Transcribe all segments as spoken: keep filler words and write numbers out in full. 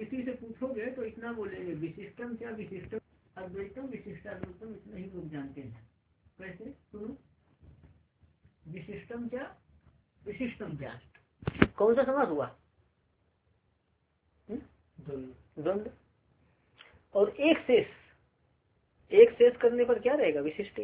किसी से पूछोगे तो इतना बोलेंगे विशिष्टम क्या विशिष्टम अद्वैतम विशिष्टाद्वैतम, इतना ही लोग जानते हैं। कैसे सुनो, विशिष्टम क्या विशिष्टम क्या, कौन सा समास हुआ, द्वंद्व। और एक शेष, एक शेष करने पर क्या रहेगा विशिष्ट,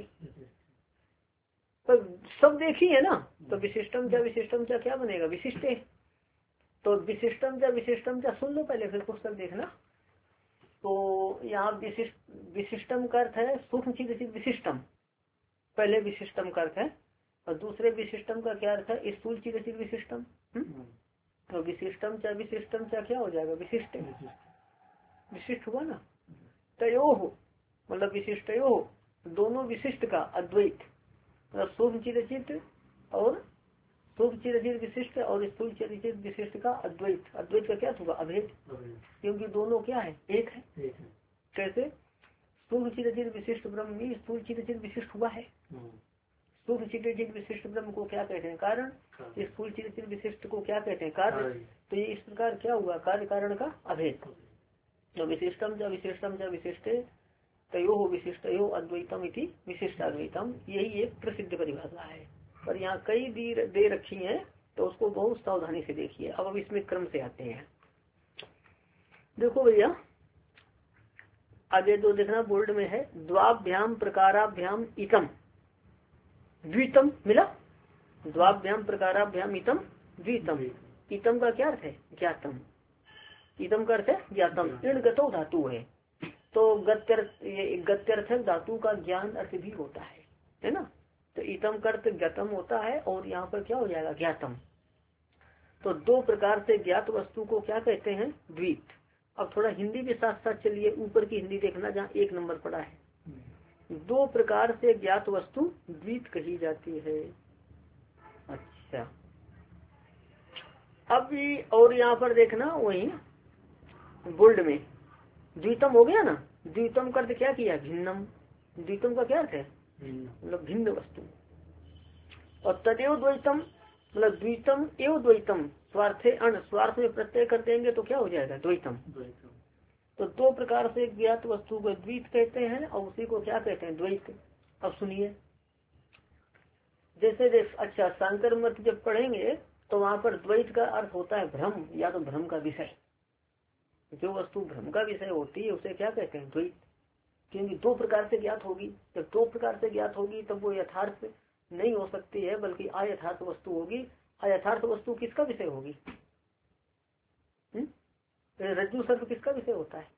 पर सब देखी है ना, तो विशिष्टम क्या विशिष्टम क्या क्या बनेगा विशिष्ट। तो विशिष्टम क्या विशिष्टम क्या सुन लो पहले, फिर पुस्तक देखना। तो यहाँ विशिष्ट विशिष्टम का अर्थ है सूक्ष्म चीज विशिष्टम, पहले विशिष्टम का अर्थ है, और दूसरे विशिष्टम का क्या अर्थ है स्थूल चीज विशिष्टम। तो विशिष्टम क्या विशिष्टम क्या क्या हो जाएगा विशिष्ट, विशिष्ट हुआ ना। तयो मतलब विशिष्टयो, दोनों विशिष्ट का अद्वैत, मतलब सूक्ष्म चिरचित और सूक्ष्म चिरचित विशिष्ट और स्थूल चिरचित विशिष्ट का अद्वैत। अद्वैत का क्या होगा अभेद, क्योंकि दोनों क्या है एक है, एक है। कैसे सूक्ष्म चिरचित विशिष्ट ब्रह्म में स्थूल चिरचित विशिष्ट हुआ है। सूक्ष्म चिरचित विशिष्ट ब्रह्म को क्या कहते हैं कारण, स्थूल चिरचित विशिष्ट को क्या कहते हैं कार्य। तो ये इस प्रकार क्या हुआ कार्य कारण का अभेद। तो विशिष्टम च विशिष्टम च विशिष्टे तयो विशिष्टयो अद्वैतम इति विशिष्टाद्वैतम, यही एक प्रसिद्ध परिभाषा है। पर यहाँ कई दी दे रखी हैं, तो उसको बहुत सावधानी से देखिए। अब अब इसमें क्रम से आते हैं। देखो भैया आगे जो देखना बोर्ड में है, द्वाभ्याम प्रकाराभ्याम इतम द्वितम मिला, द्वाभ्याम प्रकाराभ्याम इतम द्वितम। इतम का क्या अर्थ है ज्ञातम, इतम का अर्थ है ज्ञातम। इण गतो धातु है, तो गत्यर्थक धातु का ज्ञान अर्थ भी होता है, है ना। तो इतम का अर्थ ज्ञातम होता है, और यहाँ पर क्या हो जाएगा ज्ञातम। तो दो प्रकार से ज्ञात वस्तु को क्या कहते हैं द्वित। अब थोड़ा हिंदी के साथ साथ चलिए, ऊपर की हिंदी देखना जहाँ एक नंबर पड़ा है। दो प्रकार से ज्ञात वस्तु द्वित कही जाती है। अच्छा अभी और यहाँ पर देखना वही बोल्ड में द्वितम हो गया ना। द्वितम का अर्थ क्या किया भिन्नम, द्वितम का क्या अर्थ है मतलब भिन्न वस्तु। और तदेव द्वैतम मतलब द्वितम एवं द्वैतम, स्वार्थे अण स्वार्थ में प्रत्यय कर देंगे तो क्या हो जाएगा द्वैतम। तो दो प्रकार से ज्ञात वस्तु को द्वित कहते हैं, और उसी को क्या कहते हैं द्वैत। अब सुनिए जैसे देख, अच्छा शंकर मत जब पढ़ेंगे तो वहाँ पर द्वैत का अर्थ होता है भ्रम, या तो भ्रम का विषय। जो वस्तु भ्रम का विषय होती है उसे क्या कहते हैं द्वैत, क्योंकि दो प्रकार से ज्ञात होगी। जब दो प्रकार से ज्ञात होगी तब वो यथार्थ नहीं हो सकती है, बल्कि अयथार्थ वस्तु होगी। अयथार्थ वस्तु किसका विषय होगी, रज्जु सर्प किसका विषय होता है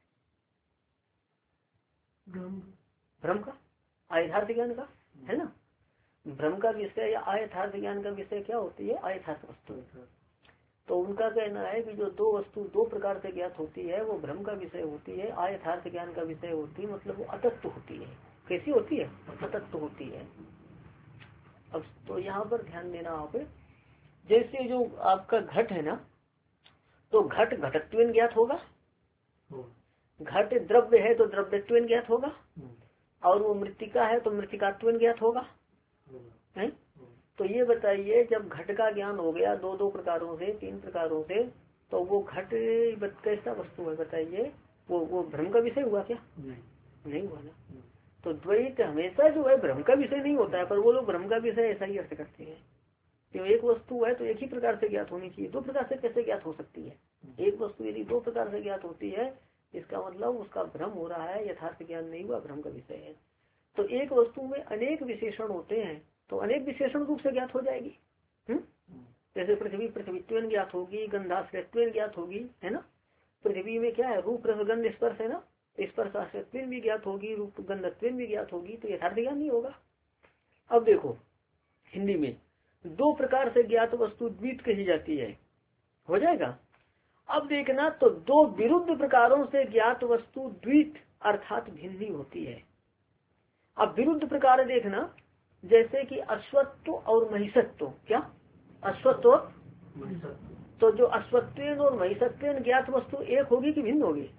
भ्रम का, अयथार्थ ज्ञान का, है ना। भ्रम का विषय या अयथार्थ ज्ञान का विषय क्या होती है अयथार्थ वस्तु। तो उनका कहना है कि जो दो वस्तु दो प्रकार से ज्ञात होती है वो भ्रम का विषय होती है, अयथार्थ ज्ञान का विषय होती है, मतलब वो अतत्व होती है। कैसी होती है अतत्व होती है। अब तो यहाँ पर ध्यान देना आप, जैसे जो आपका घट है ना, तो घट घटत्वेन ज्ञात होगा, घट द्रव्य है तो द्रव्यत्वेन ज्ञात होगा, और वो मृतिका है तो मृतिकात्वेन ज्ञात होगा, है। तो ये बताइए जब घट का ज्ञान हो गया दो दो प्रकारों से तीन प्रकारों से, तो वो घट कैसा वस्तु है बताइए, वो वो भ्रम का विषय हुआ क्या नहीं, नहीं हुआ ना। तो द्वैत हमेशा जो है भ्रम का विषय नहीं होता है, पर वो लोग भ्रम का विषय ऐसा ही अर्थ करते हैं। तो एक वस्तु है तो एक ही प्रकार से ज्ञात होनी चाहिए, दो प्रकार से कैसे ज्ञात हो सकती है। एक वस्तु यदि दो प्रकार से ज्ञात होती है इसका मतलब उसका भ्रम हो रहा है, यथार्थ ज्ञान नहीं हुआ, भ्रम का विषय है। तो एक वस्तु में अनेक विशेषण होते हैं तो अनेक विशेषण रूप से ज्ञात हो जाएगी। हम्म जैसे पृथ्वी पृथ्वीत्वेन ज्ञात होगी, गंधाश्रयत्वेन ज्ञात होगी, है ना। पृथ्वी में क्या है रूप रसगंध स्पर्श है ना, स्पर्श आश्रयत्वेन भी ज्ञात होगी, रूप गंधत्वेन भी ज्ञात होगी, तो यथार्थ ज्ञान नहीं होगा। अब देखो हिंदी में दो प्रकार से ज्ञात वस्तु द्वित कही जाती है, हो जाएगा। अब देखना तो दो विरुद्ध प्रकारों से ज्ञात वस्तु द्वित अर्थात भिन्न ही होती है। अब विरुद्ध प्रकार देखना, जैसे कि अश्वत्व और महिषत्व, क्या अश्वत्व तो जो अश्वत्वेन और महिषत्वेन ज्ञात वस्तु एक होगी कि भिन्न होगी,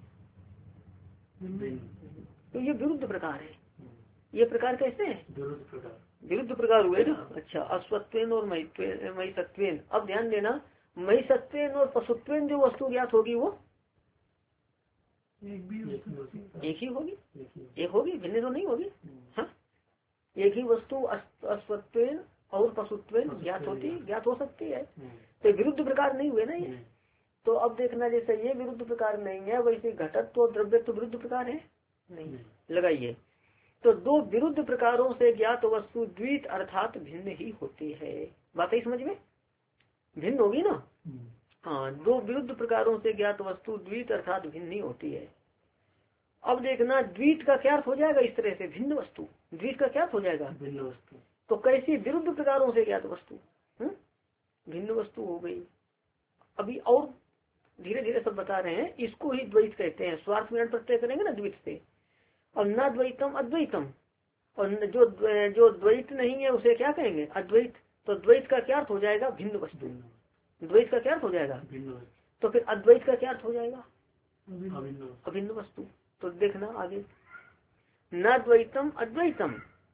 तो ये विरुद्ध प्रकार है। ये प्रकार कैसे है विरुद्ध प्रकार हुए ना। अच्छा अश्वत्वेन और महिषत्वेन, अब ध्यान देना महिषत्वेन और पशुत्वेन जो वस्तु ज्ञात होगी वो एक ही होगी, एक होगी, भिन्न तो नहीं होगी। हाँ, एक ही वस्तु अश्वत्वेन और पशुत्वेन ज्ञात होती ज्ञात हो सकती है। तो विरुद्ध प्रकार नहीं हुए ना ये। तो अब देखना, जैसे ये विरुद्ध प्रकार नहीं है, वैसे घटत्व और द्रव्य तो विरुद्ध प्रकार है नहीं। लगाइए, तो दो विरुद्ध प्रकारों से ज्ञात वस्तु द्वित अर्थात भिन्न ही होती है। बात है समझ में, भिन्न होगी ना। हाँ, दो विरुद्ध प्रकारों से ज्ञात वस्तु द्वित अर्थात भिन्न ही होती है। अब देखना, द्वित का क्या अर्थ हो जाएगा इस तरह से, भिन्न वस्तु। द्वित का क्या अर्थ हो जाएगा, भिन्न वस्तु। तो कैसी विरुद्ध प्रकारों से ज्ञात वस्तु भिन्न वस्तु हो गई। अभी और धीरे धीरे सब बता रहे हैं। इसको ही द्वैत कहते हैं। स्वार्थ में प्रत्यय करेंगे ना द्वैत से। और न द्वैतम अद्वैतम, और जो जो द्वैत नहीं है उसे क्या कहेंगे, अद्वैत। तो द्वैत का क्या अर्थ हो जाएगा, भिन्न वस्तु। द्वैत का क्या अर्थ हो जाएगा, तो फिर अद्वैत का क्या अर्थ हो जाएगा, अभिन्न वस्तु। तो देखना आगे, न द्वैतम अद्वैतम।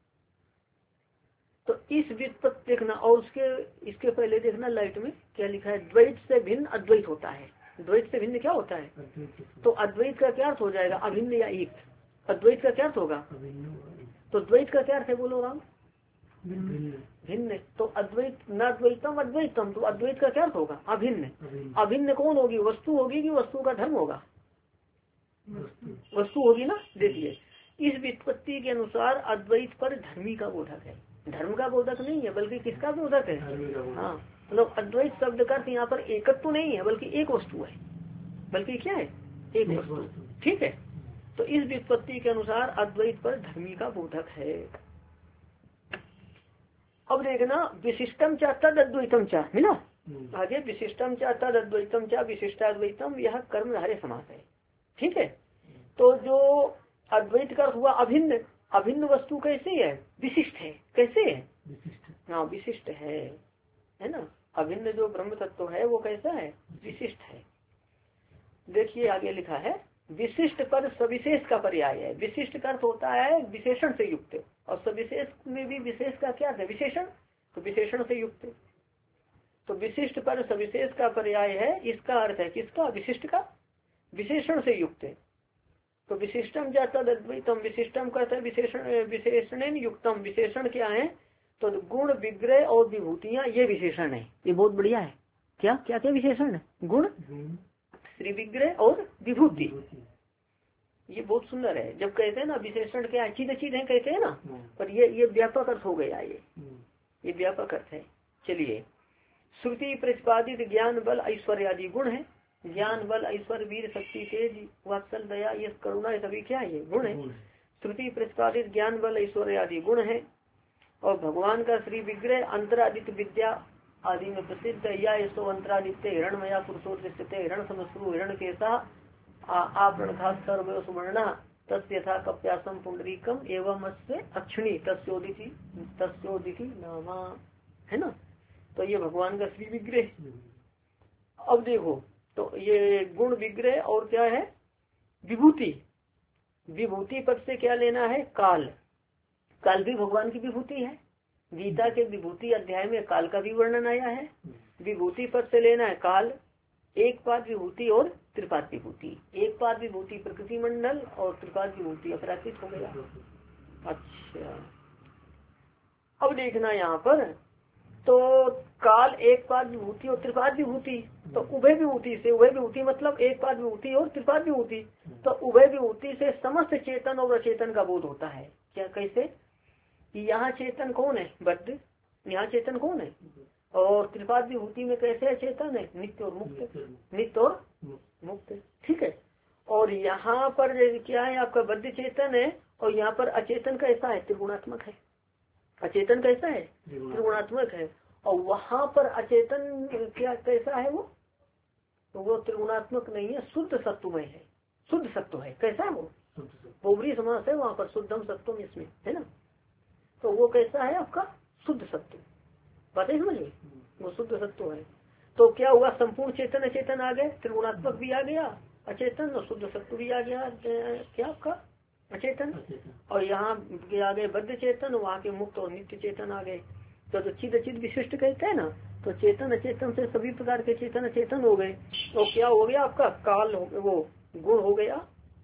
तो इस व्युत्पत्ति देखना, और उसके इसके पहले देखना लाइट में क्या लिखा है, द्वैत से भिन्न अद्वैत होता है। द्वैत से भिन्न क्या होता है, तो अद्वैत का क्या अर्थ हो जाएगा, अभिन्न या एक। अद्वैत का क्या अर्थ होगा, तो द्वैत का क्या अर्थ है, बोलो राम, भिन्न। तो अद्वैत, न द्वैतम अद्वैतम, तो अद्वैत का क्या अर्थ होगा, अभिन्न। अभिन्न कौन होगी, वस्तु होगी कि वस्तु का धर्म होगा, वस्तु होगी ना। देखिए, इस व्युत्पत्ति के अनुसार अद्वैत पर धर्मी का बोधक है, धर्म का बोधक नहीं है, बल्कि किसका बोधक है। हाँ, मतलब अद्वैत शब्द का यहाँ पर एकत्व तो नहीं है, बल्कि एक वस्तु है, बल्कि क्या है, एक वस्तु। ठीक है, तो इस व्युत्पत्ति के अनुसार अद्वैत पर धर्मी का बोधक है। अब देखना, विशिष्टम चा तद अद्वैतम चा, मिला आगे, विशिष्टम चा तद अद्वैतम चा विशिष्टाद्वैतम, यह कर्मधारय समास है। ठीक है, तो जो अद्वैत का हुआ अभिन्न, अभिन्न वस्तु कैसे है, विशिष्ट है। कैसे है, हाँ विशिष्ट है, है ना। अभिन्न जो ब्रह्म तत्व है वो कैसा है, विशिष्ट है। देखिए आगे लिखा है, विशिष्ट पर सविशेष का पर्याय है। विशिष्ट का अर्थ होता है विशेषण से युक्त, और सविशेष में भी विशेष का क्या है, विशेषण, तो विशेषण से युक्त। तो विशिष्ट पर सविशेष का पर्याय है, इसका अर्थ है किसका, विशिष्ट का, विशेषण से युक्त। तो विशिष्टम जाता अद्वैतम, विशिष्टम कहते हैं विशेषण, विशेषण युक्तम। विशेषण क्या है, तो गुण विग्रह और विभूतियां, ये विशेषण है। ये बहुत बढ़िया है। क्या क्या क्या विशेषण है, गुण श्री विग्रह और विभूति, ये बहुत सुंदर है। जब कहते हैं ना विशेषण क्या चीज चीज है कहते हैं ना, पर ये ये व्यापक अर्थ हो गया, ये ये व्यापक अर्थ है। चलिए, श्रुति प्रतिपादित ज्ञान बल ऐश्वर्य आदि गुण है। ज्ञान बल ऐश्वर्य वीर शक्ति तेज वात्सल दया ये करुणा, ये सभी क्या है, ये गुण है। श्रुति प्रतिपादित ज्ञान बल ऐश्वर्य आदि गुण है। और भगवान का श्री विग्रह अंतरादित्य विद्या आदि में प्रसिद्ध, या इसो अंतरादित्य हिरणमया पुरुषो दृश्यते हिरण समश्रु हिरण केसा आपरणघात सर्व सुवर्णा तस्यथा कप्यासम पुंडरीकम एवं अस्य अक्षिणी तस्योदिति तस्योदिति नामा, है ना। तो ये भगवान का श्री विग्रह। अब देखो, तो ये गुण विग्रह और क्या है, विभूति। विभूति पद से क्या लेना है, काल। काल भी भगवान की विभूति है। गीता के विभूति अध्याय में काल का भी वर्णन आया है। विभूति पद से लेना है काल, एक पाद विभूति और त्रिपाद विभूति। एक पाद विभूति प्रकृति मंडल और त्रिपाद विभूति अपराकृत हो गया। अच्छा, अब देखना यहाँ पर, तो काल एक पाद विभूति और त्रिपाद विभूति, तो उभय विभूति से, उभय विभूति मतलब एक पाद विभूति और त्रिपाद विभूति, तो उभय विभूति से समस्त चेतन और अचेतन का बोध होता है। क्या, कैसे, यहाँ चेतन कौन है, बद्ध, यहाँ चेतन कौन है, और त्रिपाद विभूति में कैसे अचेतन है, नित्य और मुक्त, नित्य और मुक्त। ठीक है, और यहाँ पर क्या है, आपका बद्ध चेतन है, और यहाँ पर अचेतन कैसा है, त्रिगुणात्मक है। अचेतन कैसा है, त्रिगुणात्मक है। और वहां पर अचेतन क्या कैसा है, वो तो वो त्रिगुणात्मक नहीं है, शुद्ध सत्वमय है, शुद्ध सत्व है। कैसा है वो, पोवरी समास है वहां पर, शुद्धम सत्वम इसमें, है ना। तो वो कैसा है आपका, शुद्ध सत्व। बात है समझिए, वो शुद्ध सत्व है। तो क्या हुआ, संपूर्ण चेतन अचेतन आ गए, त्रिगुणात्मक भी आ गया अचेतन, और शुद्ध सत्व भी आ गया क्या आपका अचेतन। और यहाँ आ गए बद्ध चेतन, वहाँ के मुक्त और नित्य चेतन आ गए। तो जो चिद अचित विशिष्ट कहते हैं ना, तो चेतन अचेतन से सभी प्रकार के चेतन अचेतन हो गए। तो क्या हो गया आपका, काल हो, वो गुण हो गया,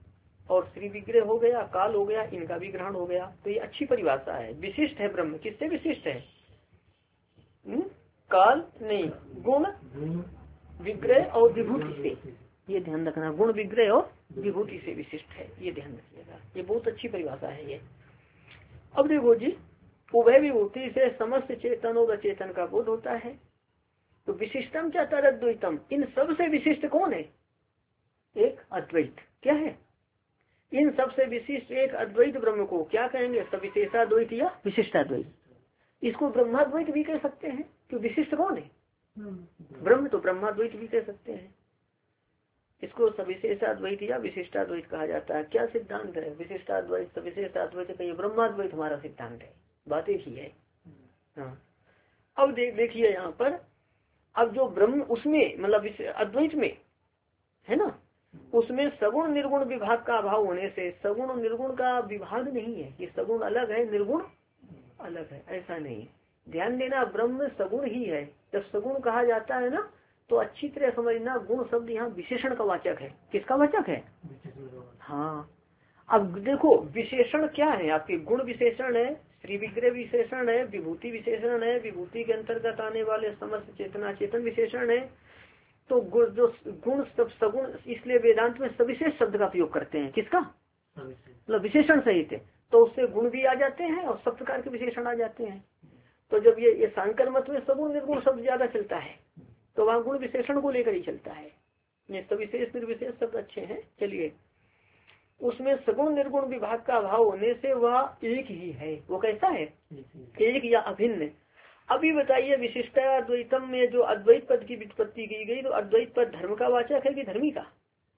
और श्री विग्रह हो गया, काल हो गया, इनका भी ग्रहण हो गया। तो ये अच्छी परिभाषा है। विशिष्ट है ब्रह्म, किससे विशिष्ट है? हुँ? काल नहीं, गुण विग्रह और विभूति से, ये ध्यान रखना, गुण विग्रह और विभूति से विशिष्ट है, ये ध्यान रखिएगा। ये बहुत अच्छी परिभाषा है ये। अब देखो जी, उभय विभूति से समस्त चेतन और अचेतन का बोध होता है। तो विशिष्टम क्या तरद्वैतम, इन सब से विशिष्ट कौन है? एक अद्वैत। क्या है? इन सब से विशिष्ट एक अद्वैत ब्रह्म को क्या कहेंगे? सविशेषाद्वैत या विशिष्टाद्वैत। इसको ब्रह्माद्वैत भी कह सकते हैं, क्यों विशिष्ट कौन है? ब्रह्म। तो ब्रह्माद्वैत भी कह सकते हैं। इसको सविशेषाद्वैत या विशिष्टाद्वैत कहा जाता है। क्या सिद्धांत है? विशिष्टाद्वैत सविशेषाद्वैत का ये ब्रह्माद्वैत हमारा सिद्धांत है, बात एक ही है। हाँ, अब देख देखिए यहाँ पर, अब जो ब्रह्म उसमें मतलब अद्वैत में है ना, उसमें सगुण निर्गुण विभाग का अभाव होने से सगुण और निर्गुण का विभाग नहीं है कि सगुण अलग है निर्गुण अलग है, ऐसा नहीं। ध्यान देना, ब्रह्म सगुण ही है। जब सगुण कहा जाता है ना, तो अच्छी तरह समझना, गुण शब्द यहाँ विशेषण का वाचक है। किसका वाचक है? हाँ, अब देखो विशेषण क्या है आपके? गुण विशेषण है, श्री विग्रह विशेषण है, विभूति विशेषण है, विभूति के अंतर्गत आने वाले समस्त चेतना चेतन विशेषण है। तो गुण जो गुण सब सगुण, इसलिए वेदांत में सविशेष शब्द का प्रयोग करते हैं। किसका? मतलब विशेषण सहित। तो उससे गुण भी आ जाते हैं और सब प्रकार के विशेषण आ जाते हैं। तो जब ये ये सांकर मत में सगुण निर्गुण शब्द ज्यादा चलता है, तो वहाँ गुण विशेषण को लेकर ही चलता है। ये सविशेष निर्विशेष शब्द अच्छे हैं। चलिए, उसमें सगुण निर्गुण विभाग का अभाव होने से वह एक ही है। वो कैसा है? एक या अभिन्न। अभी बताइए, विशिष्टाद्वैतम में जो अद्वैत पद की व्युत्पत्ति की गई, तो अद्वैत पद धर्म का वाचक है कि धर्मी का?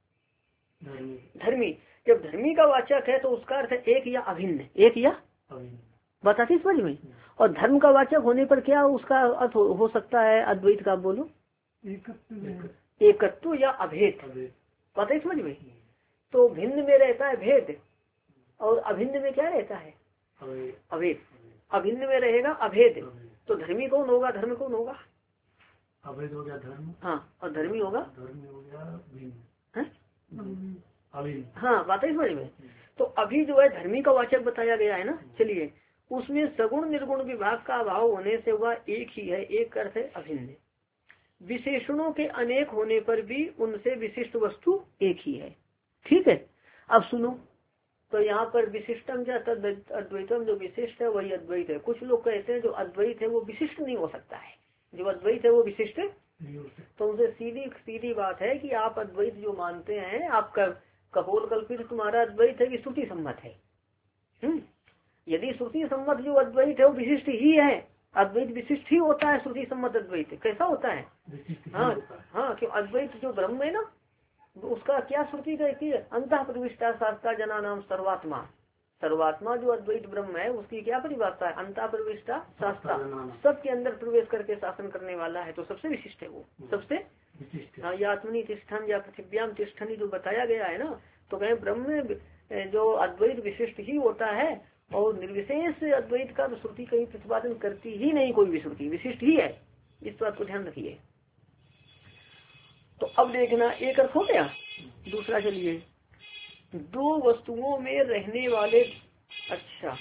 धर्मी। जब धर्मी का वाचक है तो उसका अर्थ है एक या अभिन्न। एक या बताती समझ में। और धर्म का वाचक होने पर क्या उसका अर्थ हो, हो सकता है अद्वैत का? बोलो। एकत्व या अभेद। पता ही समझ में। तो भिन्न में रहता है भेद और अभिन्न में क्या रहता है? अभेद। अभिन्न में रहेगा अभेद। तो धर्मी कौन होगा? धर्म कौन होगा? अभेद हो गया धर्म। हाँ, और धर्मी होगा? धर्मी हो गया भिन्न। हाँ, बात ही समझ में। तो अभी जो है धर्मी का वाचक बताया गया है ना। चलिए, उसमें सगुण निर्गुण विभाग का अभाव होने से वह एक ही है। एक अर्थ है अभिन्न। विशेषणों के अनेक होने पर भी उनसे विशिष्ट वस्तु एक ही है। ठीक है, अब सुनो। तो यहाँ पर विशिष्टम या तद अद्वैतम, जो विशिष्ट है वही अद्वैत है। कुछ लोग कहते हैं जो अद्वैत है वो विशिष्ट नहीं हो सकता है, जो अद्वैत है वो विशिष्ट। तो उनसे सीधी सीधी बात है कि आप अद्वैत जो मानते हैं, आपका कपोल कल्पित तुम्हारा अद्वैत है कि श्रुति सम्मत है? हम्म यदि श्रुति सम्मत जो अद्वैत है वो विशिष्ट ही है। अद्वैत विशिष्ट ही होता है। श्रुति सम्मत अद्वैत कैसा होता है? हाँ हाँ, क्यों? अद्वैत जो ब्रह्म है ना, उसका क्या श्रुति कहती है? अंतः प्रविष्टा शास्त्रा जना नाम सर्वात्मा। सर्वात्मा जो अद्वैत ब्रह्म है उसकी क्या परिभाषा है? अंतः प्रविष्टा शास्त्रा, सबके अंदर प्रवेश करके शासन करने वाला है। तो सबसे विशिष्ट है वो, सबसे। हाँ, या आत्मनि तिष्ठन या पृथिव्याम तिष्ठनी जो बताया गया है ना, तो कहें ब्रह्म में जो अद्वैत विशिष्ट ही होता है और निर्विशेष अद्वैत का तो श्रुति कहीं प्रतिपादन करती ही नहीं, कोई भी श्रुति विशिष्ट ही है। इस बात को ध्यान रखिए। तो अब देखना, एक अर्थ हो गया। दूसरा चलिए, दो वस्तुओं में रहने वाले। अच्छा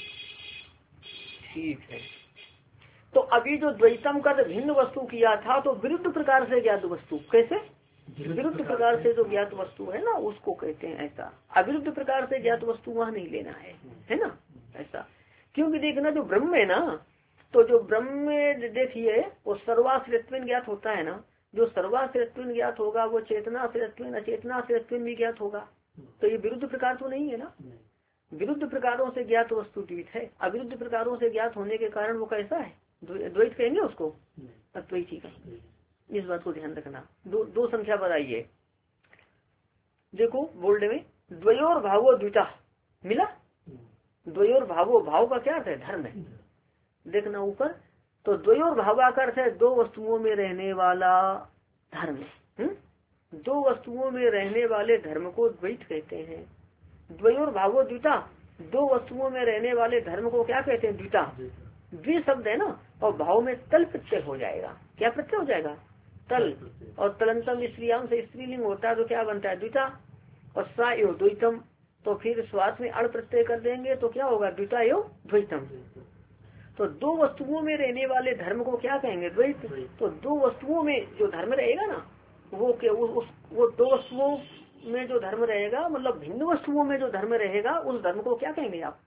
ठीक है, तो अभी जो द्वैतम का भिन्न वस्तु किया था, तो विरुद्ध प्रकार से ज्ञात वस्तु। कैसे? विरुद्ध प्रकार से जो ज्ञात वस्तु है ना, उसको कहते हैं ऐसा। अविरुद्ध प्रकार से ज्ञात वस्तु वहाँ नहीं लेना है, है ना ऐसा। क्योंकि देखना, जो ब्रह्म है ना, तो जो ब्रह्म में देखिए वो सर्वाश्रित्व ज्ञात होता है ना। जो सर्वाश्रित्व ज्ञात होगा वो चेतनाश्रित्व अचेतनाश्रित्व भी ज्ञात होगा। तो ये विरुद्ध प्रकार तो नहीं है ना। विरुद्ध प्रकारों से ज्ञात वस्तु द्वैत है। अविरुद्ध प्रकारों से ज्ञात होने के कारण वो कैसा है? द्वैत कहेंगे उसको, अद्वैत ही कहेंगे। इस बात को ध्यान रखना। दो दो संख्या बताइए। देखो बोल्ड में, द्वयोर भावो द्विता मिला। द्वयोर भावो, भाव का क्या अर्थ है? धर्म है। देखना ऊपर, तो द्वयोर भावा का अर्थ है दो वस्तुओं में रहने वाला धर्म। हम्म दो वस्तुओं में रहने वाले धर्म को द्वैत कहते हैं। द्वयोर भावो द्विता, दो वस्तुओं में रहने वाले धर्म को क्या कहते हैं? द्विता। द्वि शब्द है ना, और भाव में तल प्रत्यय हो जाएगा। क्या प्रत्यय हो जाएगा? तल। और तलंतम स्त्रियाम से स्त्रीलिंग होता है तो क्या बनता है? द्विता। और सा एव द्वैतम, तो फिर स्वार्थ में अण प्रत्यय कर देंगे तो क्या होगा, द्विता एवं द्वैतम। तो दो वस्तुओं में रहने वाले धर्म को क्या कहेंगे, द्वैत। तो दो वस्तुओं में जो धर्म रहेगा ना वो क्या, वो उस वो दो वस्तुओं में जो धर्म रहेगा, मतलब भिन्न वस्तुओं में जो धर्म रहेगा उस धर्म को क्या कहेंगे आप,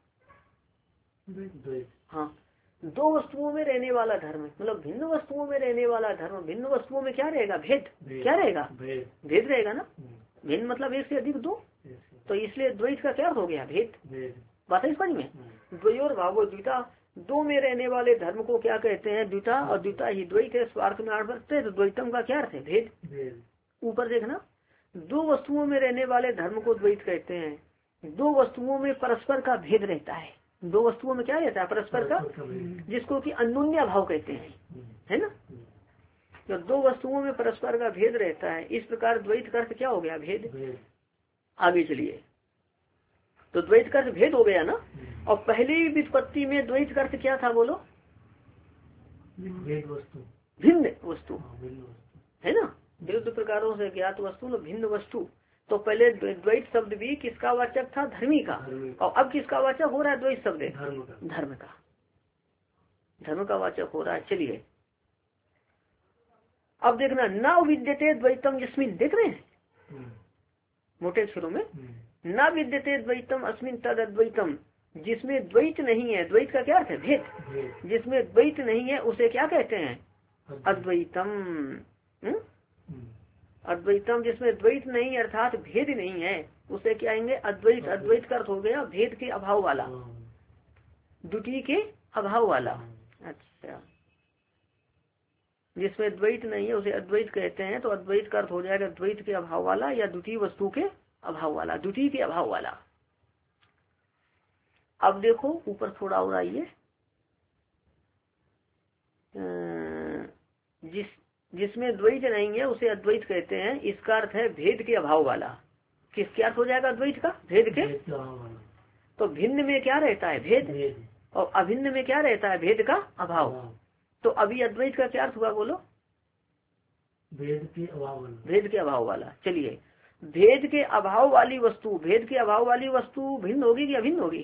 हाँ, दो वस्तुओं में रहने वाला धर्म, मतलब भिन्न वस्तुओं में रहने वाला धर्म। भिन्न वस्तुओं में क्या रहेगा, भेद, क्या रहेगा, भेद रहेगा ना। भिन्न मतलब एक से अधिक दो, तो इसलिए द्वैत का क्या हो गया, भेद। बात है इस बारे में, द्वयोर भावो द्विता, दो में रहने वाले धर्म को क्या कहते हैं, द्विता, और द्विता ही द्वैत है, स्वार्थ में आवर्त है, तो द्वैतम का क्या अर्थ है, भेद। ऊपर देखना, दो वस्तुओं में रहने वाले धर्म को द्वैत कहते हैं। दो वस्तुओं में परस्पर का भेद रहता है, दो वस्तुओं में क्या रहता है, परस्पर का, जिसको कि अन्योन्या भाव कहते हैं, है ना। तो दो वस्तुओं में परस्पर का भेद रहता है, इस प्रकार द्वैत का अर्थ क्या हो गया, भेद। आगे चलिए, तो द्वैत का अर्थ भेद हो गया ना। और पहली व्युत्पत्ति में द्वैत का अर्थ क्या था, बोलो, भिन्न वस्तु, है ना, विरुद्ध प्रकारों से ज्ञात वस्तु न भिन्न वस्तु। तो पहले द्वैत शब्द भी किसका वाचक था, धर्मी का, और अब किसका वाचक हो रहा है द्वैत शब्द, धर्म का, धर्म का वाचक हो रहा है। चलिए अब देखना, न विद्यते द्वैतम जिसमें, देख रहे हैं मोटे अक्षरों में, न विद्यते द्वैतम अस्मिन तद अद्वैतम, जिसमें द्वैत नहीं है, द्वैत का क्या अर्थ है, भेद, जिसमें द्वैत नहीं है उसे क्या कहते हैं, अद्वैतम। अद्वैतम, जिसमें द्वैत नहीं अर्थात भेद नहीं है उसे क्या आएंगे, अद्वैत। अद्वैत का अर्थ हो गया भेद के अभाव वाला, द्वितीय के अभाव वाला। अच्छा, जिसमें द्वैत नहीं है उसे अद्वैत कहते हैं, तो अद्वैत का अर्थ हो जाएगा द्वैत के अभाव वाला या द्वितीय वस्तु के अभाव वाला, द्वितीय के अभाव वाला। अब देखो ऊपर थोड़ा और आइए, जिस जिसमें द्वैत नहीं है उसे अद्वैत कहते हैं, इसका अर्थ है भेद के अभाव वाला। किस क्या अर्थ हो जाएगा द्वैत का, भेद के। तो भिन्न में क्या रहता है, भेद, और अभिन्न में क्या रहता है, भेद का अभाव। तो अभी अद्वैत का क्या अर्थ हुआ, बोलो, भेद के अभाव वाला, भेद के अभाव वाला। चलिए, भेद के अभाव वाली वस्तु, भेद के अभाव वाली वस्तु भिन्न होगी कि अभिन्न होगी,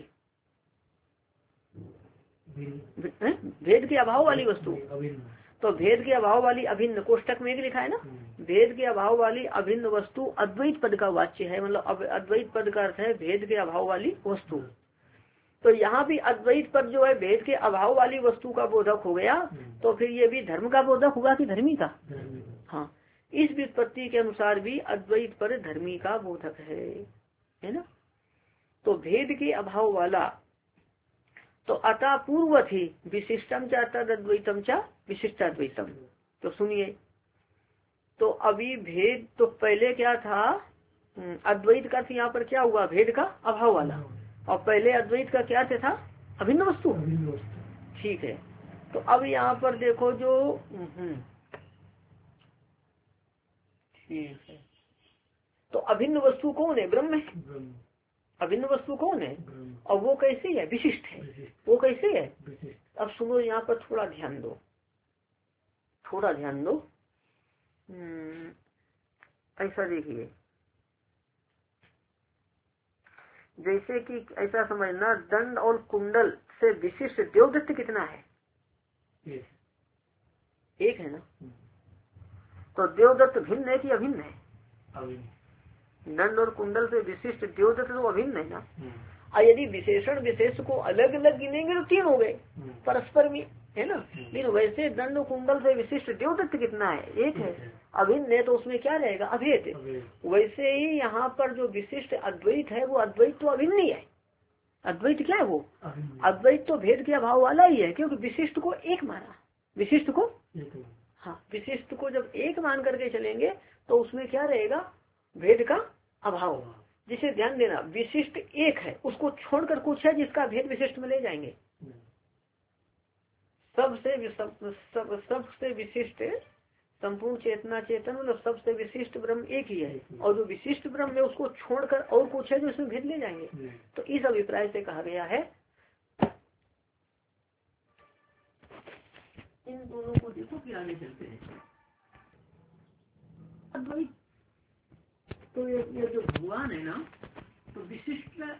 भेद के अभाव वाली वस्तु। तो भेद के अभाव वाली अभिन्न, कोष्टक में एक लिखा है ना, भेद के अभाव वाली अभिन्न वस्तु अद्वैत पद का वाच्य है, मतलब अद्वैत पद का अर्थ है भेद के अभाव वाली वस्तु। तो यहाँ भी अद्वैत पद जो है भेद के अभाव वाली वस्तु का बोधक हो गया, तो फिर ये भी धर्म का बोधक होगा कि धर्मी का। हाँ, इस व्युत्पत्ति के अनुसार भी अद्वैत पर धर्मी का बोधक है, है ना। तो भेद के अभाव वाला, तो अतः पूर्व थी विशिष्टम चा तद अद्वैतम चा विशिष्टाद्वैतम। तो सुनिए, तो अभी भेद, तो पहले क्या था, अद्वैत का यहाँ पर क्या हुआ, भेद का अभाव वाला, और पहले अद्वैत का क्या था, अभिन्न वस्तु। ठीक है, तो अब यहाँ पर देखो जो, ठीक है, तो अभिन्न वस्तु कौन है, ब्रह्म है। अभिन्न वस्तु कौन है, और वो कैसे है, विशिष्ट है। वो कैसे है, अब सुनो, यहाँ पर थोड़ा ध्यान दो, थोड़ा ध्यान दो। ऐसा देखिए, जैसे कि ऐसा समझना, दंड और कुंडल से विशिष्ट देवदत्त कितना है, एक है ना। तो देवदत्त भिन्न है कि अभिन्न है, दंड और कुंडल से विशिष्ट देवदत्त तो अभिन्न है ना। और यदि विशेषण विशेष को अलग अलग गिनेंगे तो तीन हो गए परस्पर में, है ना। लेकिन वैसे दंड कुंडल से विशिष्ट देवदत्त कितना है, एक है, अभिन्न है, तो उसमें क्या रहेगा, अभेद। वैसे ही यहाँ पर जो विशिष्ट अद्वैत है वो अद्वैत तो अभिन्न ही है। अद्वैत क्या है, वो अद्वैत तो भेद के अभाव वाला ही है, क्योंकि विशिष्ट को एक माना, विशिष्ट को, हाँ, विशिष्ट को जब एक मान करके चलेंगे तो उसमें क्या रहेगा, भेद का अभाव। जिसे ध्यान देना, विशिष्ट एक है, उसको छोड़कर कुछ है जिसका भेद विशिष्ट में ले जाएंगे। सबसे सब, सब, सबसे विशिष्ट संपूर्ण चेतना चेतन, मतलब सबसे विशिष्ट ब्रह्म एक ही है, और जो विशिष्ट ब्रह्म है उसको छोड़कर और कुछ है जो इसमें भेद ले जाएंगे। तो इस अभिप्राय से कहा गया है, इन दोनों को देखो फिर आगे चलते हैं। अद्वैत, तो ये, ये जो भगवान है ना, तो विशिष्ट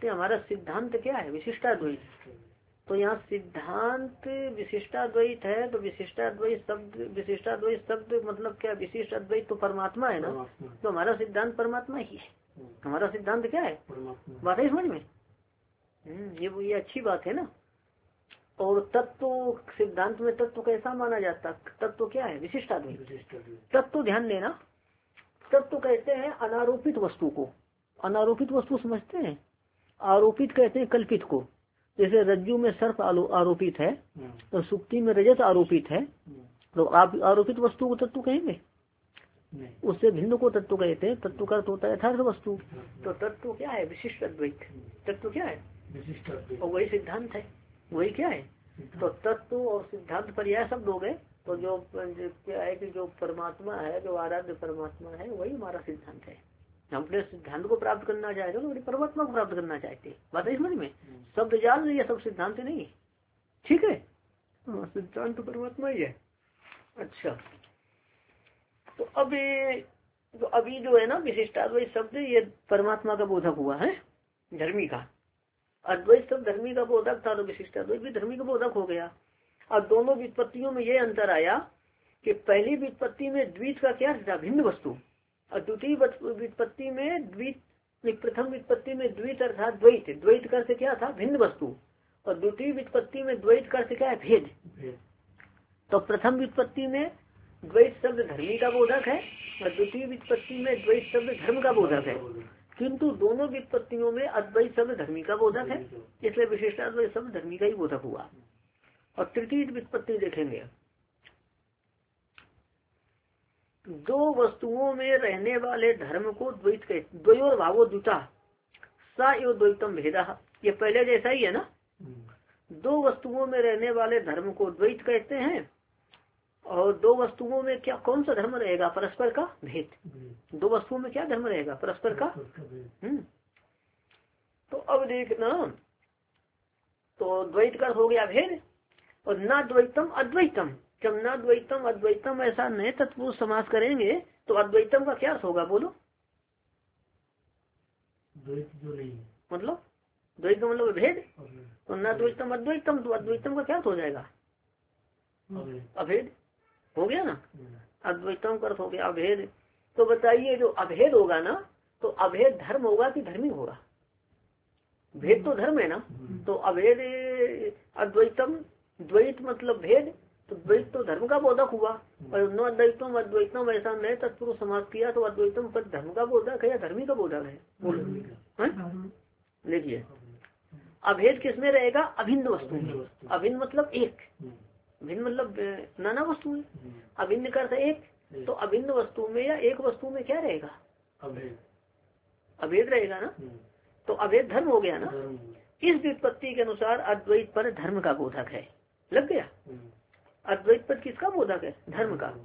कहते हैं हमारा सिद्धांत क्या है, विशिष्टाद्वैत। तो यहाँ सिद्धांत विशिष्टाद्वैत है, तो विशिष्टाद्वैत शब्द विशिष्टाद्वैत शब्द मतलब क्या, विशिष्ट अद्वैत तो परमात्मा है ना, तो हमारा सिद्धांत परमात्मा ही है। हमारा सिद्धांत क्या है, बात है समझ में। ये ये अच्छी बात है ना। और तत्व सिद्धांत में तत्व कैसा माना जाता, तत्व क्या है, विशिष्टाद्वैत। तत्व ध्यान देना, तत्व कहते हैं अनारोपित वस्तु को। अनारोपित वस्तु समझते हैं, आरोपित कहते हैं कल्पित को। जैसे रज्जु में सर्प आरोपित है, तो सुक्ति में रजत आरोपित है, तो आप आरोपित वस्तु को तत्व कहेंगे, उससे भिन्न को तत्व कहते हैं। तत्व का अर्थ होता है यथार्थ वस्तु। तो तत्व क्या है, विशिष्ट अद्वैत। तत्व क्या है, विशिष्ट अद्वैत, और वही सिद्धांत है, वही क्या है। तो तत्व और सिद्धांत पर्याय शब्द हो गए। तो जो क्या है कि जो परमात्मा है, जो आराध्य परमात्मा है, वही हमारा सिद्धांत है। हम अपने सिद्धांत को प्राप्त करना चाहते हो, तो परमात्मा को प्राप्त करना चाहते हैं। बात है समझ में। शब्द जाल ये सब सिद्धांत नहीं, ठीक है। सिद्धांत तो परमात्मा ही है। अच्छा, तो अब तो अभी जो है ना विशिष्टाद्वैत शब्द ये परमात्मा का बोधक हुआ है, धर्मी का। अद्वैत शब्द धर्मी का बोधक था, तो विशिष्टाद्वैत भी धर्मी का बोधक हो गया। अब दोनों व्युत्पत्तियों में ये अंतर आया कि पहली व्युत्पत्ति में द्वैत का क्या था, भिन्न वस्तु, और द्वितीय व्युत्पत्ति में द्वैत, प्रथम व्युत्पत्ति में द्वैत अर्थात द्वैत, द्वैत का अर्थ क्या था, भिन्न वस्तु, और द्वितीय व्युत्पत्ति में द्वैत का अर्थ क्या है, भेद। तो प्रथम व्युत्पत्ति में द्वैत शब्द धर्मी का बोधक है, और द्वितीय व्युत्पत्ति में द्वैत शब्द धर्म का बोधक है। किंतु दोनों व्युत्पत्तियों में अद्वैत शब्द धर्मी का बोधक है, इसलिए विशिष्टाद्वैत शब्द धर्मी का ही बोधक हुआ। और तृतीय व्युत्पत्ति देखेंगे, दो वस्तुओं में रहने वाले धर्म को द्वैत कहते, द्वयोर भावो द्विता सा एवं द्वैतम भेदा। ये पहले जैसा ही है ना, दो वस्तुओं में रहने वाले धर्म को द्वैत कहते हैं, और दो वस्तुओं में क्या कौन सा धर्म रहेगा, परस्पर का भेद। दो वस्तुओं में क्या धर्म रहेगा, परस्पर का। हम्म तो अब देखना, तो द्वैत का हो गया भेद, और ना द्वैतम अद्वैतम। जब ना द्वैतम अद्वैतम ऐसा नए तत्पुरुष समास करेंगे तो अद्वैतम का क्या अर्थ होगा, बोलो। द्वैत जो नहीं है, मतलब द्वैत का मतलब भेद, तो ना द्वैतम अद्वैतम, तो अद्वैतम का क्या अर्थ हो जाएगा, अभेद हो गया ना। अद्वैतम का अर्थ हो गया अभेद। तो बताइए जो अभेद होगा ना, तो अभेद धर्म होगा कि धर्मी होगा, भेद तो धर्म है ना। तो अभेद अद्वैतम, द्वैत मतलब भेद, तो द्वैत तो धर्म का बोधक हुआ। और न अद्वैतम अद्वैतम ऐसा नए तत्पुरुष समाज किया, तो अद्वैतम पर धर्म का बोधक है या धर्मी का बोधक है, बोलो। देखिए अभेद किसमें रहेगा, अभिन्न वस्तु में। अभिन्न मतलब एक, भिन्न मतलब नाना वस्तु है, अभिन्न का अर्थ एक। तो अभिन्न वस्तु में या एक वस्तु में क्या रहेगा, अभेद, अभेद रहेगा ना। तो अभेद धर्म हो गया ना। इस व्युत्पत्ति के अनुसार अद्वैत पर धर्म का बोधक है, लग गया। अद्वैत पर किसका बोधक है, धर्म का।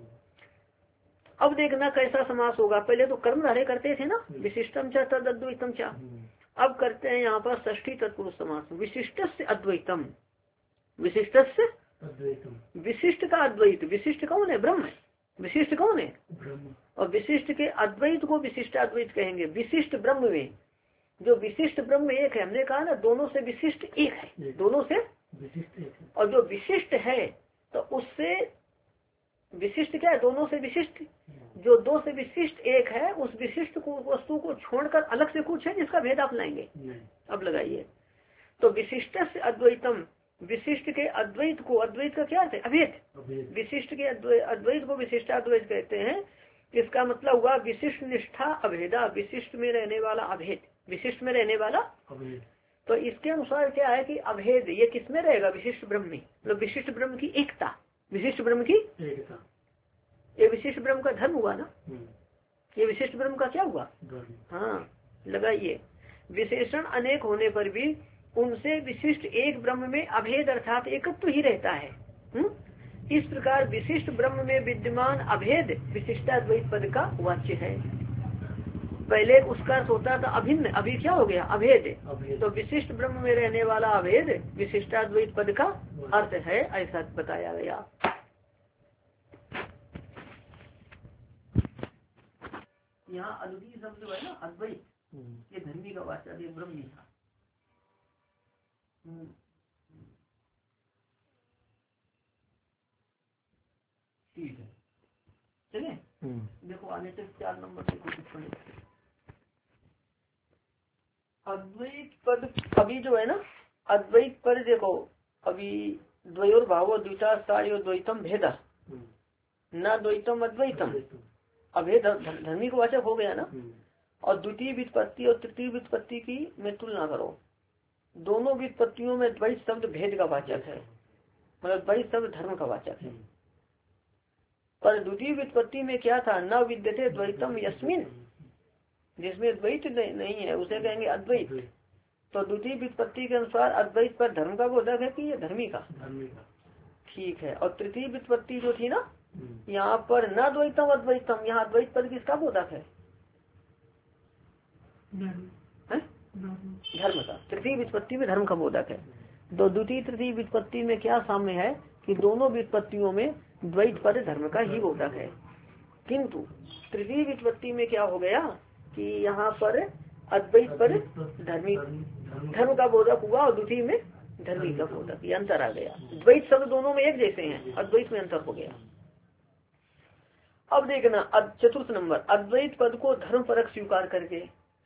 अब देखना कैसा समास होगा। पहले तो कर्म धारे करते थे ना, विशिष्टम च तद अद्वैतम च। अब करते हैं यहाँ पर षष्ठी तत्पुरुष समास, विशिष्ट से अद्वैतम, विशिष्ट से अद्वैतम। विशिष्ट का अद्वैत, विशिष्ट कौन है, ब्रह्म है। विशिष्ट कौन है, ब्रह्म। और विशिष्ट के अद्वैत को विशिष्ट अद्वैत कहेंगे। विशिष्ट ब्रह्म में जो विशिष्ट ब्रह्म एक है, हमने कहा ना दोनों से विशिष्ट एक है, दोनों से विशिष्ट एक है। और जो विशिष्ट है तो उससे विशिष्ट क्या है, दोनों से विशिष्ट। जो दो से विशिष्ट एक है, उस विशिष्ट को वस्तु को छोड़कर अलग से कुछ है जिसका भेद आप लाएंगे। अब लगाइए, तो विशिष्ट से अद्वैतम, विशिष्ट के अद्वैत को, अद्वैत का क्या है, अभेद। विशिष्ट के अद्वैत को विशिष्ट अद्वैत कहते हैं। इसका मतलब हुआ विशिष्ट निष्ठा अभेदा, विशिष्ट में रहने वाला अभेद, विशिष्ट में रहने वाला अभेद। तो इसके अनुसार क्या है कि अभेद ये किसमें रहेगा, विशिष्ट ब्रह्म में। मतलब विशिष्ट ब्रह्म की एकता, विशिष्ट ब्रह्म की एकता, ये विशिष्ट ब्रह्म का धर्म हुआ ना। ये विशिष्ट ब्रह्म का क्या हुआ, हाँ लगाइए। विशेषण अनेक होने पर भी उनसे विशिष्ट एक ब्रह्म में अभेद अर्थात एकत्व तो ही रहता है। हुँ? इस प्रकार विशिष्ट ब्रह्म में विद्यमान अभेद विशिष्टाद्वैत पद का वाच्य है। पहले उसका अर्थ होता था अभिन्न, अभी क्या हो गया, अभेद। तो विशिष्ट ब्रह्म में रहने वाला अभेद विशिष्टाद्वैत पद का अर्थ है, ऐसा बताया गया। यहाँ अद्वितीय शब्द है ना, अद्वैत, ये धर्मी का वाच्य ब्रह्म था। ठीक है चले। देखो आने से चार नंबर देखो टिप्पणी। अद्वैत पद अभी जो है ना अद्वैत पद देखो अभी द्वयोर भावो द्विता सायो द्वैतम भेदा न द्वैतम अद्वैतम अभेद धर्मी को वाचक हो गया ना। और द्वितीय व्युत्पत्ति और तृतीय व्युत्पत्ति की में तुलना करो। दोनों व्युत्पत्तियों में द्वैत शब्द भेद का वाचक है, मतलब द्वैत शब्द धर्म का वाचक है। पर द्वितीय व्युत्पत्ति में क्या था, न विद्यते द्वैतम यस्मिन, जिसमें द्वैत नहीं है उसे कहेंगे अद्वैत। तो द्वितीय व्युत्पत्ति के अनुसार अद्वैत पर धर्म का बोधक है कि ये धर्मी का, ठीक है। और तृतीय व्युत्पत्ति जो थी ना यहाँ पर न द्वैतम अद्वैतम, यहाँ अद्वैत पर किसका बोधक है, धर्म का। तृतीय व्युत्पत्ति में धर्म का बोधक है। तो द्वितीय तृतीय व्युत्पत्ति में क्या साम्य है कि दोनों व्युत्पत्तियों में द्वैत पर धर्म का ही बोधक है। किंतु तृतीय व्युत्पत्ति में क्या हो गया कि यहाँ पर अद्वैत पर धर्मी धर्म का बोधक हुआ और द्वितीय में धर्मी का बोधक, ये अंतर आ गया। द्वैत शब्द दोनों में एक जैसे हैं, अद्वैत में अंतर हो गया। अब देखना चतुर्थ नंबर, अद्वैत पद को धर्म परक स्वीकार करके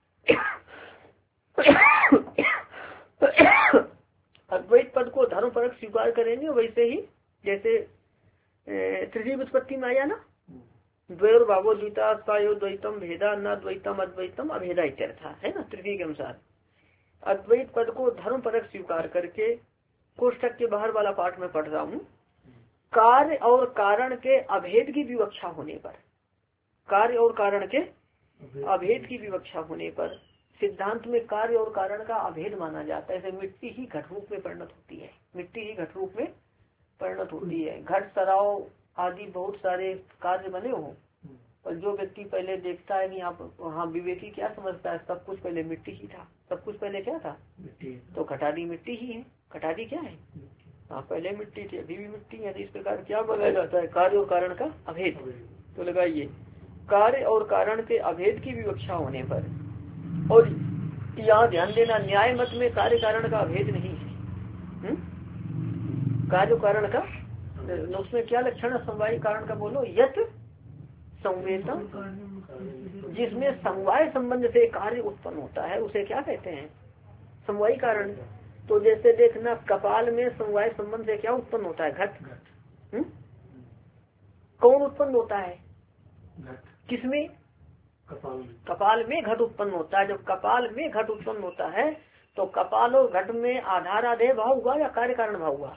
अद्वैत पद को धर्म परक स्वीकार करेंगे। वैसे ही जैसे तृतीय व्युत्पत्ति में आया ना द्वयोर भावो द्विता सायो द्वैतम भेदा न द्वैतम अद्वैतम अभेदा इत्यर्थ है ना। तृतीय के अनुसार अद्वैत पद को धर्म परक स्वीकार करके, कोष्ठक के बाहर वाला पाठ में पढ़ रहा हूँ, कार्य और कारण के अभेद की विवक्षा होने पर, कार्य और कारण के अभेद की विवक्षा होने पर सिद्धांत में कार्य और कारण का अभेद माना जाता है। जैसे मिट्टी ही घट रूप में परिणत होती है, मिट्टी ही घट रूप में परिणत होती है। घट सराव आदि बहुत सारे कार्य बने हो, और जो व्यक्ति पहले देखता है कि यहाँ वहाँ विवेकी क्या समझता है, सब कुछ पहले मिट्टी ही था, सब कुछ पहले क्या था मिट्टी। तो घटादी मिट्टी ही है, घटादी क्या है, हाँ पहले मिट्टी थी अभी भी मिट्टी है। इस प्रकार क्या बोला जाता है, कार्य और कारण का अभेद। तो लगाइए कार्य और कारण के अभेद की विवक्षा होने पर, और यहाँ ध्यान देना न्याय मत में कार्य कारण का अभेद नहीं है। कार्य कारण का उसमें क्या लक्षण है, समवाय कारण का बोलो, यत संवेदम, जिसमें समवाय संबंध से कार्य उत्पन्न होता है उसे क्या कहते हैं, समवाय कारण। तो जैसे देखना कपाल में समवाय संबंध से क्या उत्पन्न होता है, घट। हम्म कौन उत्पन्न होता है, किसमें, कपाल। कपाल में घट उत्पन्न होता है। जब कपाल में घट उत्पन्न होता है तो कपाल और घट में आधार आधेय भाव हुआ या कार्य कारण भाव हुआ,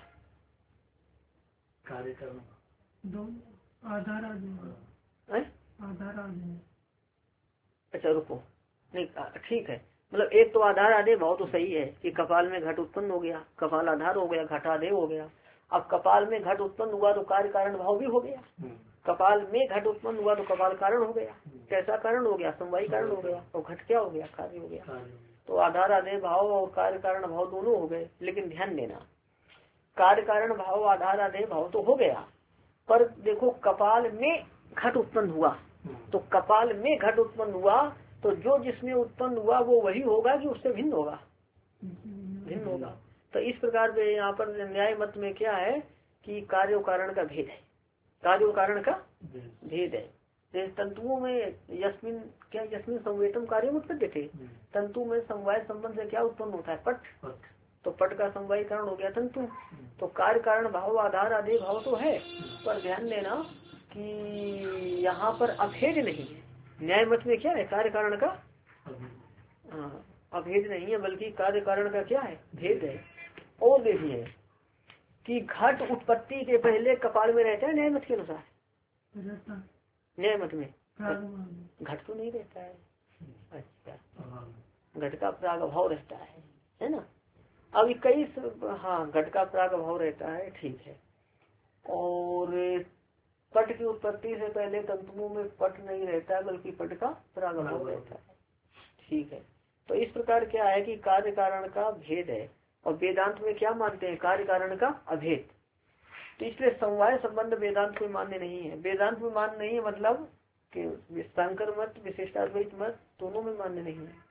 कार्य कारण दोनों आधार आधेय, आधार आधेय। अच्छा रुको, नहीं ठीक है, मतलब एक तो आधार आधेय भाव तो सही है कि कपाल में घट उत्पन्न हो गया, कपाल आधार हो गया, घट आधेय हो गया। अब कपाल में घट उत्पन्न हुआ तो कार्य कारण भाव भी हो गया, कपाल में घट उत्पन्न हुआ तो कपाल कारण हो गया। कैसा कारण हो गया, समवायी कारण हो गया। और घट क्या हो गया, कार्य हो गया। तो आधार आधेय भाव और कार्य कारण भाव दोनों हो गए। लेकिन ध्यान देना कार्य कारण भाव आधार आधेय भाव तो हो गया, पर देखो कपाल में घट उत्पन्न हुआ, तो कपाल में घट उत्पन्न हुआ तो जो जिसमें उत्पन्न हुआ वो वही होगा कि उससे भिन्न होगा, भिन्न होगा। तो इस प्रकार से यहाँ पर न्याय मत में क्या है कि कार्य और कारण का भेद है, कार्य और कारण का भेद है। जैसे तंतुओं में यस्मिन क्या यस्मिन संवेदम कार्य उत्पन्न थे, तंतु में समवाय संबंध से क्या उत्पन्न होता है, पट। तो पट का समवाय कारण हो गया तंतु। तो कार्य कारण भाव आधार आदि भाव तो है, पर ध्यान देना कि यहाँ पर अभेद नहीं है। न्याय मत में क्या है, कार्य कारण का हाँ अभेद नहीं है, बल्कि कार्य कारण का क्या है, भेद है। और देखिए कि घट उत्पत्ति के पहले कपाल में रहता है न्याय मत के अनुसार, न्याय मत में घट तो नहीं रहता है। अच्छा घट का प्रागभाव रहता है, है ना। अब इक्कीस हाँ घट का प्रागभाव रहता है, ठीक है। और पट की उत्पत्ति से पहले तंतुओं में पट नहीं रहता है, बल्कि पट का प्रागभाव रहता है, ठीक है। तो इस प्रकार क्या है कि कार्य कारण का भेद है, और वेदांत में क्या मानते हैं, कार्य कारण का अभेद। तो इसलिए समवाय संबंध वेदांत में मान्य नहीं है। वेदांत में मान्य नहीं है मतलब कि शंकर मत विशिष्टाद्वैत मत दोनों में मान्य नहीं है।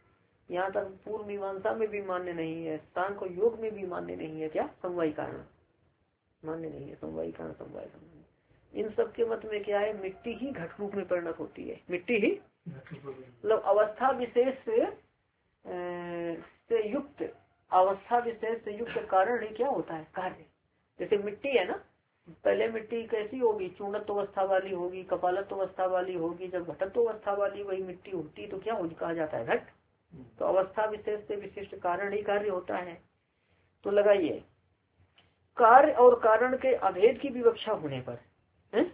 यहाँ तक पूर्व मीमांसा में भी मान्य नहीं है, सांख्य और योग में भी मान्य नहीं है। क्या समवायी कारण मान्य नहीं है, समवायी कारण समवाय कारण। इन सब के मत में क्या है, मिट्टी ही घट रूप में परिणत होती है, मिट्टी ही मतलब अवस्था विशेष से युक्त, अवस्था विशेष से युक्त कारण ही क्या होता है, कार्य। जैसे मिट्टी है ना, पहले मिट्टी कैसी होगी, चूर्णत्व अवस्था वाली होगी, कपालत्व अवस्था वाली होगी, जब घटत्व अवस्था वाली वही मिट्टी होती तो क्या हो कहा जाता है, घट। तो अवस्था विशेष से विशिष्ट कारण ही कार्य होता है। तो लगाइए, कार्य और कारण के अभेद की विवक्षा होने पर है?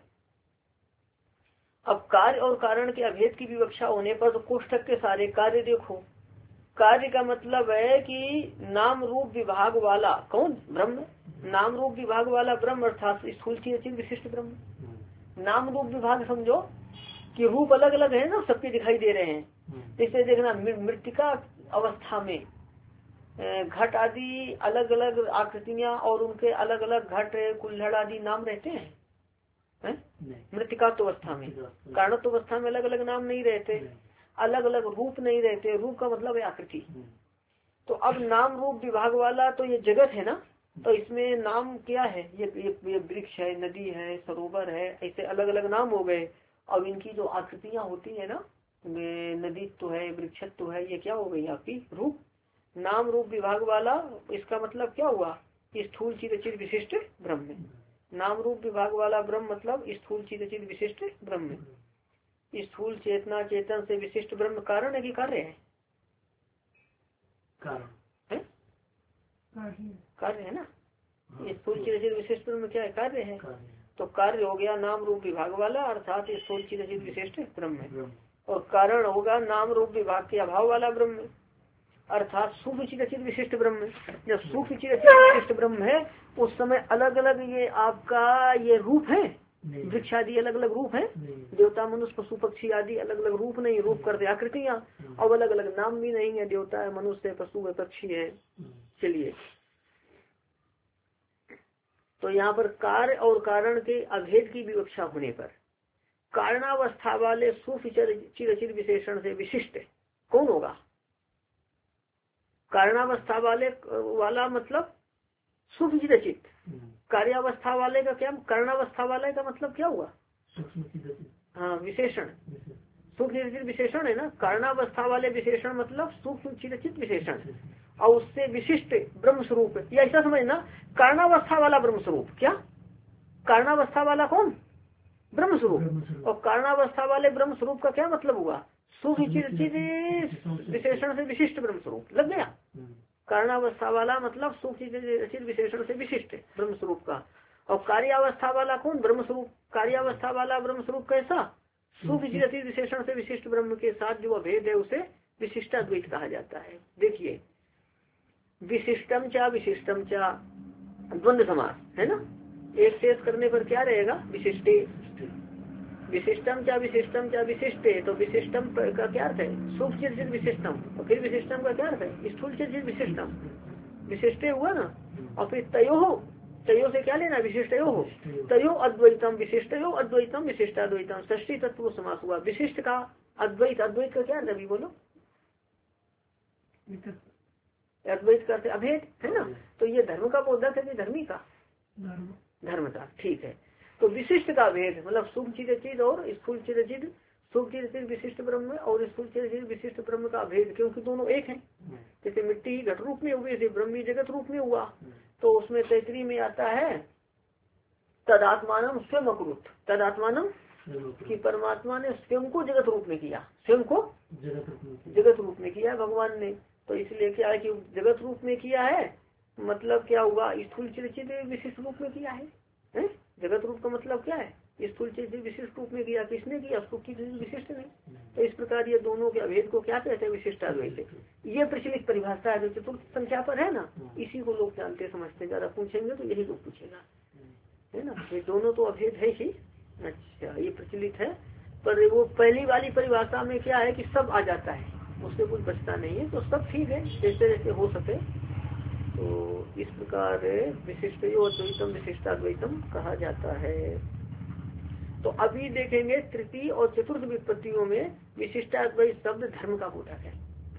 अब कार्य और कारण के अभेद की विवक्षा होने पर तो कोष्ठक के सारे कार्य देखो। कार्य का मतलब है कि नाम रूप विभाग वाला कौन, ब्रह्म। नाम रूप विभाग वाला ब्रह्म अर्थात स्थूल चिन्ह विशिष्ट ब्रह्म। नाम रूप विभाग समझो कि रूप अलग अलग है ना, सबके दिखाई दे रहे हैं। जैसे देखना मृतिका अवस्था में घट आदि अलग अलग आकृतियां और उनके अलग अलग घट कुल्हड़ आदि नाम रहते हैं, है? मृतिका तो अवस्था में, कारणत्व अवस्था में अलग अलग नाम नहीं रहते, अलग अलग रूप नहीं रहते। रूप का मतलब है आकृति। तो अब नाम रूप विभाग वाला तो ये जगत है ना, तो इसमें नाम क्या है, ये ये, ये वृक्ष है, नदी है, सरोवर है, ऐसे अलग अलग नाम हो गए। अब इनकी जो आकृतियां होती है ना, नदी तो है, वृक्षत्व तो है, ये क्या हो गई आपकी रूप। नाम रूप विभाग वाला इसका मतलब क्या हुआ, स्थूल चिरचित विशिष्ट ब्रह्म। नाम रूप विभाग वाला ब्रह्म मतलब स्थूल चिरचित विशिष्ट ब्रह्म। स्थूल चेतना चेतन से विशिष्ट ब्रह्म कारण है कि कार्य है, कारण है, कार्य है ना। स्थूल चिरचित विशिष्ट ब्रह्म क्या है, कार्य है। तो कार्य हो गया नाम रूप विभाग वाला अर्थात स्थूल चिरचित विशिष्ट ब्रह्म, और कारण होगा नाम रूप विभाग के अभाव वाला ब्रह्म अर्थात सूक्ष्म चिरचित विशिष्ट ब्रह्म। जब सूक्ष्म चिरचित विशिष्ट ब्रह्म है उस समय अलग अलग ये आपका ये रूप है, वृक्ष आदि अलग अलग रूप है, देवता मनुष्य पशु पक्षी आदि अलग अलग रूप नहीं, रूप करते आकृतियां, और अलग अलग नाम भी नहीं है, देवता है, मनुष्य है, पशु है, पक्षी है। चलिए, तो यहाँ पर कार्य और कारण के अभेद की विवक्षा होने पर कारणावस्था वाले सूक्ष्म चिरचित विशेषण से विशिष्ट कौन होगा, कारणावस्था वाले वाला मतलब सूक्ष्म चिरचित। कार्यावस्था वाले का क्या, कारणावस्था वाले का मतलब क्या हुआ, हाँ विशेषण, सूक्ष्म चिरचित विशेषण है ना। कारणावस्था वाले विशेषण मतलब सूक्ष्म चिरचित विशेषण और उससे विशिष्ट ब्रह्म स्वरूप, या ऐसा समझना कारणावस्था वाला ब्रह्म स्वरूप। क्या कारणावस्था वाला कौन, ब्रह्म स्वरूप। और कारणावस्था वाले ब्रह्म स्वरूप का क्या मतलब हुआ, सूक्ष्म चिरचित विशेषण से विशिष्ट ब्रह्म स्वरूप। लग गया, कारणावस्था वाला मतलब सूक्ष्म चिरचित विशेषण से विशिष्ट ब्रह्म स्वरूप का। और कार्यावस्था वाला कौन, ब्रह्म स्वरूप। कार्यावस्था वाला ब्रह्म स्वरूप कैसा, सूक्ष्म चिरचित विशेषण से विशिष्ट ब्रह्म के साथ जो अभेद है उसे विशिष्टाद्वैत कहा जाता है। देखिए, विशिष्टम चा विशिष्टम चा द्वंद्व समास है ना, एक शेष करने पर क्या रहेगा, विशिष्टे। विशिष्टम चा विशिष्टम चा विशिष्टे, तो विशिष्टम का क्या अर्थ है, सूक्ष्म चिरचित विशिष्टम, और फिर विशिष्टम का क्या अर्थ है, स्थूल चिरचित विशिष्टम। विशिष्टे हुआ ना, और फिर तयो, तयो से क्या लेना, विशिष्टयो हो, तयो अद्वैतम विशिष्टयो अद्वैतम विशिष्टाद्वैतम, षष्ठी तत्व समास हुआ। विशिष्ट का अद्वैत, अद्वैत का क्या अर्थ अभी बोलो, अद्वैत करते अभेद है ना। तो ये धर्म का बोधक है कि धर्मी का, धर्म का, ठीक है। तो विशिष्ट का भेद मतलब सूक्ष्म चिरचित और स्थूल चिरचित, सूक्ष्म चिरचित विशिष्ट ब्रह्म और स्थूल चिरचित विशिष्ट ब्रह्म का भेद, क्योंकि दोनों एक हैं। जैसे मिट्टी घट रूप में हुई, ब्रह्मी जगत रूप में हुआ। तो उसमें तैतरी में आता है तदात्मानम स्वयं अकुरुत, तदात्मानम कि परमात्मा ने स्वयं को जगत रूप में किया, स्वयं को जगत रूप में किया भगवान ने। तो इसलिए क्या है कि जगत रूप में किया है, मतलब क्या हुआ, स्थूल चिरचित विशिष्ट रूप में किया है, है? जगत रूप का मतलब क्या है, स्थूल चिरचित विशिष्ट रूप में किया, किसने किया, सूक्ष्म चिरचित विशिष्ट ने। तो इस प्रकार ये दोनों के अभेद को क्या कहते हैं, विशिष्टाद्वैत। ये प्रचलित परिभाषा है जो चतुर्थ संख्या पर है ना, इसी को लोग जानते समझते, ज्यादा पूछेंगे तो यही लोग पूछेगा, है ना। ये दोनों तो अभेद है ही, अच्छा ये प्रचलित है। पर वो पहली वाली परिभाषा में क्या है कि सब आ जाता है, उससे कुछ बचता नहीं है, तो सब ठीक है जैसे जैसे हो सके। तो इस प्रकार विशिष्ट अद्वैतम विशिष्टाद्वैतम कहा जाता है। तो अभी देखेंगे तृतीय और चतुर्थ विपत्तियों में विशिष्टाद्वैत शब्द धर्म का बोधक है,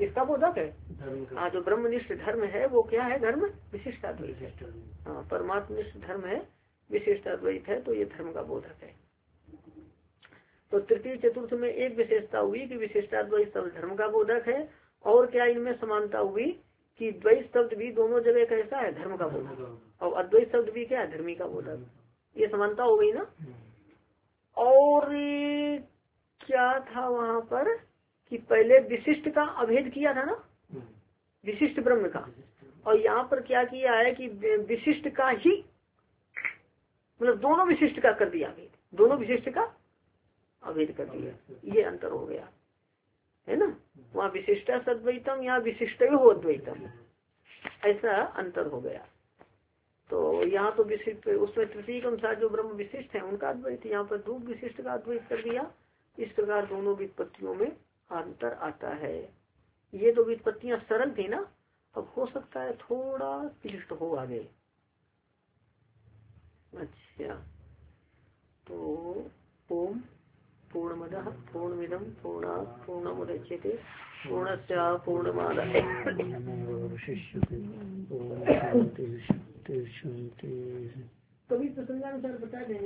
किसका बोधक है? धर्म का हाँ, जो ब्रह्मनिष्ठ धर्म है वो क्या है? धर्म विशिष्टाद्वैत है। विशिष्ट धर्म। हाँ, परमात्मनिष्ठ धर्म है, विशिष्टाद्वैत है, तो ये धर्म का बोधक है। तो तृतीय चतुर्थ में एक विशेषता हुई कि विशिष्टाद्वैत शब्द धर्म का बोधक है। और क्या इनमें समानता हुई कि द्वैत शब्द भी दोनों जगह कैसा है? धर्म का बोधक, और अद्वैत शब्द भी क्या है? धर्मी का बोधक। ये समानता हो गई ना। और क्या था वहां पर कि पहले विशिष्ट का अभेद किया था ना, विशिष्ट ब्रह्म का, और यहाँ पर क्या किया है कि विशिष्ट का ही, मतलब दोनों विशिष्ट का कर दिया अभेद, दोनों विशिष्ट का अभेद कर दिया। ये अंतर हो गया है ना। वहाँ विशिष्टा सद्वैतम, यहाँ विशिष्ट हो अद्वैतम, ऐसा अंतर हो गया। तो यहाँ तो विशिष्ट, उसमें तृतीय के अनुसार जो ब्रह्म विशिष्ट है उनका अद्वैत, यहाँ पर दो विशिष्ट का अद्वैत कर दिया। इस प्रकार दोनों व्युत्पत्तियों में अंतर आता है। ये तो व्युत्पत्तियां सरल थी ना, अब हो सकता है थोड़ा क्लिष्ट हो आगे। अच्छा, तो ओम पूर्णमदः पूर्णमिदं पूर्णात् पूर्णमुदच्यते पूर्णस्य पूर्णमादाय कभी प्रसंगानुसार बता देंगे।